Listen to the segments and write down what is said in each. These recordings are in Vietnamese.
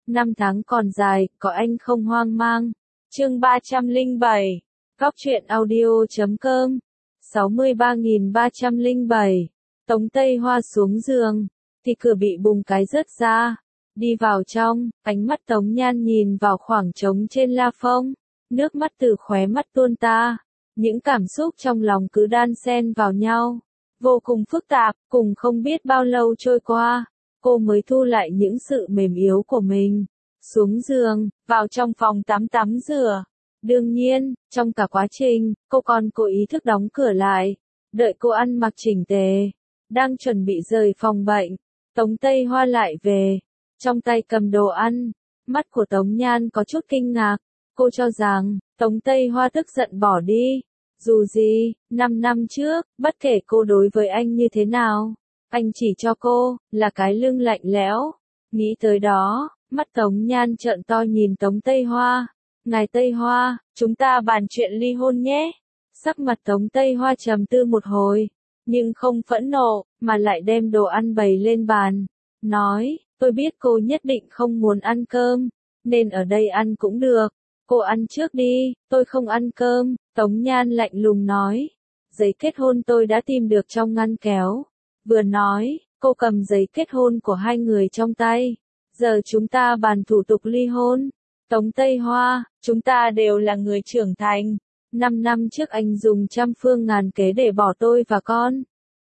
Năm tháng còn dài, có anh không hoang mang. Chương 307. Góc truyện audio.com. 63307. Tống Tây Hoa xuống giường, thì cửa bị bùng cái rớt ra. Đi vào trong, ánh mắt Tống Nhan nhìn vào khoảng trống trên la phong. Nước mắt từ khóe mắt tuôn ta. Những cảm xúc trong lòng cứ đan xen vào nhau. Vô cùng phức tạp, cùng không biết bao lâu trôi qua. Cô mới thu lại những sự mềm yếu của mình. Xuống giường, vào trong phòng tắm rửa. Đương nhiên, trong cả quá trình, cô còn cố ý thức đóng cửa lại. Đợi cô ăn mặc chỉnh tề. Đang chuẩn bị rời phòng bệnh. Tống Tây Hoa lại về. Trong tay cầm đồ ăn. Mắt của Tống Nhan có chút kinh ngạc. Cô cho rằng, Tống Tây Hoa tức giận bỏ đi. Dù gì, 5 năm trước, bất kể cô đối với anh như thế nào, anh chỉ cho cô, là cái lưng lạnh lẽo. Nghĩ tới đó, mắt Tống Nhan trợn to nhìn Tống Tây Hoa. Ngài Tây Hoa, chúng ta bàn chuyện ly hôn nhé. Sắc mặt Tống Tây Hoa trầm tư một hồi, nhưng không phẫn nộ, mà lại đem đồ ăn bày lên bàn. Nói, tôi biết cô nhất định không muốn ăn cơm, nên ở đây ăn cũng được. Cô ăn trước đi, tôi không ăn cơm. Tống Nhan lạnh lùng nói. Giấy kết hôn tôi đã tìm được trong ngăn kéo. Vừa nói, cô cầm giấy kết hôn của hai người trong tay. Giờ chúng ta bàn thủ tục ly hôn. Tống Tây Hoa, chúng ta đều là người trưởng thành. 5 năm trước anh dùng trăm phương ngàn kế để bỏ tôi và con.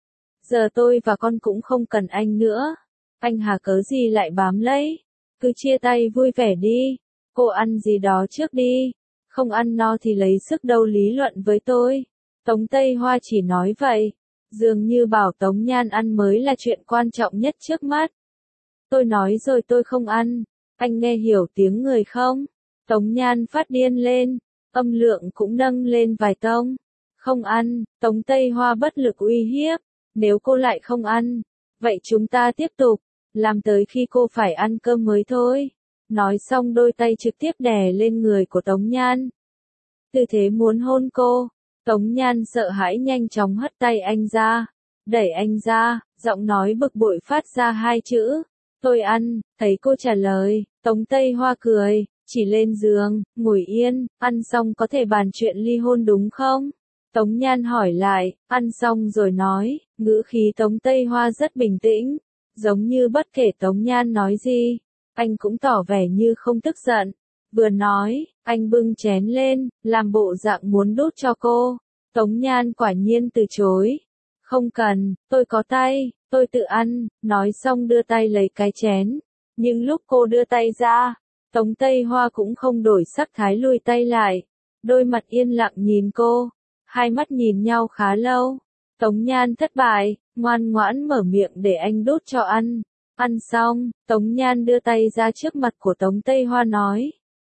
Giờ tôi và con cũng không cần anh nữa. Anh hà cớ gì lại bám lấy. Cứ chia tay vui vẻ đi. Cô ăn gì đó trước đi. Không ăn no thì lấy sức đâu lý luận với tôi. Tống Tây Hoa chỉ nói vậy. Dường như bảo Tống Nhan ăn mới là chuyện quan trọng nhất trước mắt. Tôi nói rồi tôi không ăn. Anh nghe hiểu tiếng người không? Tống Nhan phát điên lên. Âm lượng cũng nâng lên vài tông. Không ăn. Tống Tây Hoa bất lực uy hiếp. Nếu cô lại không ăn, vậy chúng ta tiếp tục. Làm tới khi cô phải ăn cơm mới thôi. Nói xong đôi tay trực tiếp đè lên người của Tống Nhan. Tư thế muốn hôn cô. Tống Nhan sợ hãi nhanh chóng hất tay anh ra. Đẩy anh ra, giọng nói bực bội phát ra hai chữ. Tôi ăn. Thấy cô trả lời, Tống Tây Hoa cười. Chỉ lên giường, ngồi yên, ăn xong có thể bàn chuyện ly hôn đúng không? Tống Nhan hỏi lại, ăn xong rồi nói, ngữ khí Tống Tây Hoa rất bình tĩnh. Giống như bất kể Tống Nhan nói gì, anh cũng tỏ vẻ như không tức giận. Vừa nói, anh bưng chén lên, làm bộ dạng muốn đút cho cô. Tống Nhan quả nhiên từ chối. Không cần, tôi có tay, tôi tự ăn. Nói xong đưa tay lấy cái chén. Nhưng lúc cô đưa tay ra, Tống Tây Hoa cũng không đổi sắc thái lùi tay lại. Đôi mặt yên lặng nhìn cô. Hai mắt nhìn nhau khá lâu. Tống Nhan thất bại, ngoan ngoãn mở miệng để anh đút cho ăn. Ăn xong, Tống Nhan đưa tay ra trước mặt của Tống Tây Hoa nói.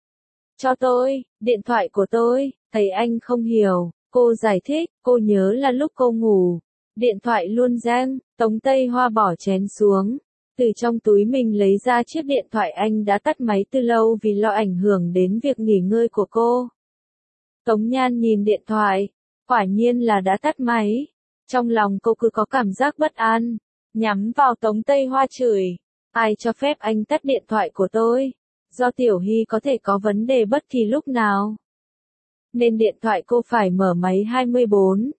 Cho tôi, điện thoại của tôi. Thấy anh không hiểu, cô giải thích, cô nhớ là lúc cô ngủ. Điện thoại luôn reng. Tống Tây Hoa bỏ chén xuống. Từ trong túi mình lấy ra chiếc điện thoại anh đã tắt máy từ lâu vì lo ảnh hưởng đến việc nghỉ ngơi của cô. Tống Nhan nhìn điện thoại. Quả nhiên là đã tắt máy. Trong lòng cô cứ có cảm giác bất an. Nhắm vào Tống Tây Hoa chửi. Ai cho phép anh tắt điện thoại của tôi? Do Tiểu Hy có thể có vấn đề bất kỳ lúc nào. Nên điện thoại cô phải mở máy 24.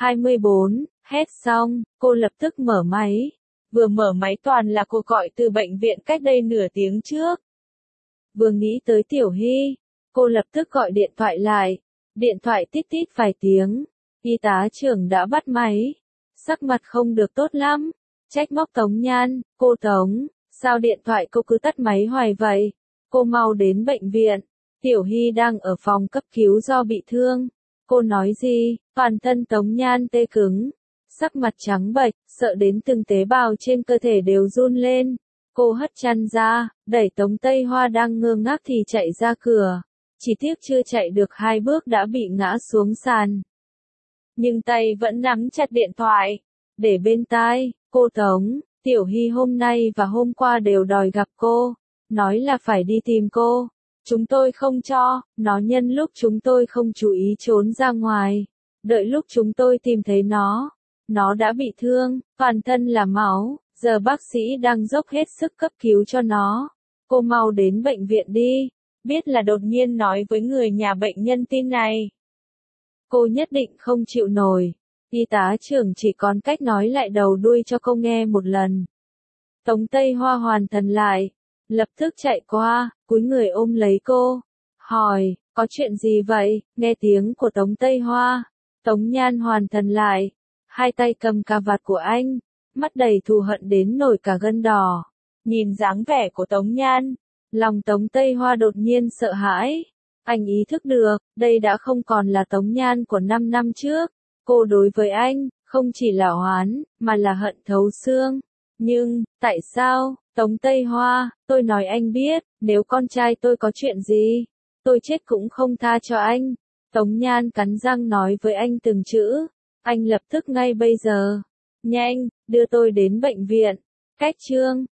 24, hét xong, cô lập tức mở máy. Vừa mở máy toàn là cuộc gọi từ bệnh viện cách đây nửa tiếng trước. Vừa nghĩ tới Tiểu Hy, cô lập tức gọi điện thoại lại. Điện thoại tít tít vài tiếng. Y tá trưởng đã bắt máy. Sắc mặt không được tốt lắm. Trách móc Tống Nhan, cô Tống, sao điện thoại cô cứ tắt máy hoài vậy? Cô mau đến bệnh viện. Tiểu Hy đang ở phòng cấp cứu do bị thương. Cô nói gì? Toàn thân Tống Nhan tê cứng. Sắc mặt trắng bệch, sợ đến từng tế bào trên cơ thể đều run lên. Cô hất chăn ra, đẩy Tống Tây Hoa đang ngơ ngác thì chạy ra cửa. Chỉ tiếc chưa chạy được 2 bước đã bị ngã xuống sàn. Nhưng tay vẫn nắm chặt điện thoại. Để bên tai, cô Tống, Tiểu Hy hôm nay và hôm qua đều đòi gặp cô. Nói là phải đi tìm cô. Chúng tôi không cho, nó nhân lúc chúng tôi không chú ý trốn ra ngoài. Đợi lúc chúng tôi tìm thấy nó đã bị thương, toàn thân là máu, giờ bác sĩ đang dốc hết sức cấp cứu cho nó. Cô mau đến bệnh viện đi. Biết là đột nhiên nói với người nhà bệnh nhân tin này. Cô nhất định không chịu nổi. Y tá trưởng chỉ còn cách nói lại đầu đuôi cho cô nghe một lần. Tống Tây Hoa hoàn thần lại, lập tức chạy qua, cúi người ôm lấy cô, hỏi, có chuyện gì vậy? Nghe tiếng của Tống Tây Hoa, Tống Nhan hoàn thần lại, hai tay cầm cà vạt của anh, mắt đầy thù hận đến nổi cả gân đỏ. Nhìn dáng vẻ của Tống Nhan, lòng Tống Tây Hoa đột nhiên sợ hãi. Anh ý thức được, đây đã không còn là Tống Nhan của 5 năm trước. Cô đối với anh, không chỉ là oán, mà là hận thấu xương. Nhưng, tại sao, Tống Tây Hoa, tôi nói anh biết, nếu con trai tôi có chuyện gì, tôi chết cũng không tha cho anh. Tống Nhan cắn răng nói với anh từng chữ. Anh lập tức ngay bây giờ. Nhanh, đưa tôi đến bệnh viện. Cách Trương.